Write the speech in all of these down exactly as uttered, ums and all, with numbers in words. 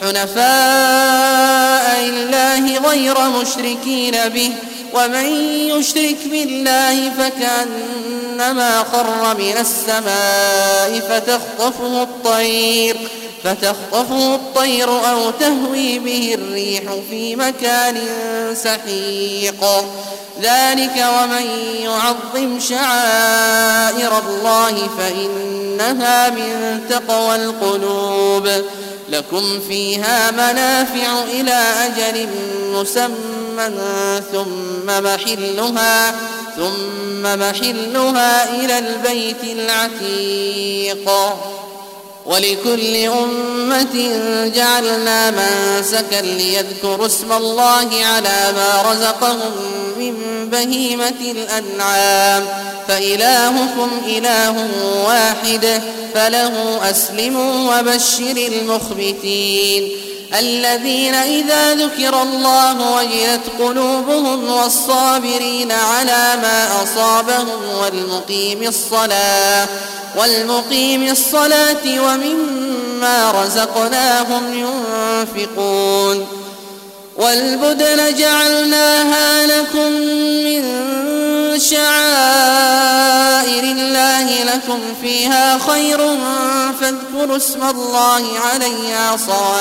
حنفاء لله غير مشركين به، ومن يشرك بالله فكأنما خر من السماء فتخطفه الطير فتخطفه الطير أو تهوي به الريح في مكان سحيق. ذلك ومن يعظم شعائر الله فإنها من تقوى القلوب. لكم فيها منافع إلى أجل مسمى ثم محلها ثم محلها إلى البيت العتيق. ولكل أمة جعلنا منسكا ليذكروا اسم الله على ما رزقهم من بهيمة الأنعام، فإلهكم إله واحد فله أسلموا وبشر المخبتين الذين إذا ذكر الله وجلت قلوبهم والصابرين على ما أصابهم والمقيم الصلاة والمقيم الصلاة ومما رزقناهم ينفقون. والبدن جعلناها لكم من شعائر الله لكم فيها خير فاذكروا اسم الله عليها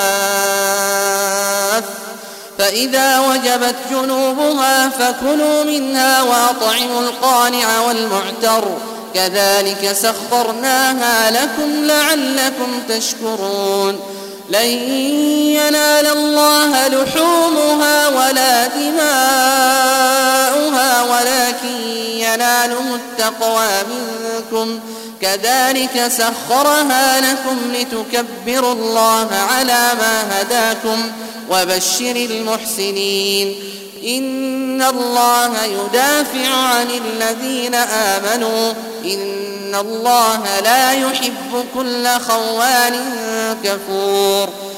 صواف، فإذا وجبت جنوبها فكلوا منها وأطعموا القانع والمعتر كذلك سخرناها لكم لعلكم تشكرون. لن ينال الله لحومها ولا دماؤها ولكن يناله التقوى منكم كذلك سخرها لكم لتكبروا الله على ما هداكم وبشر المحسنين. إن الله يدافع عن الذين آمنوا إن الله لا يحب كل خوان كفور.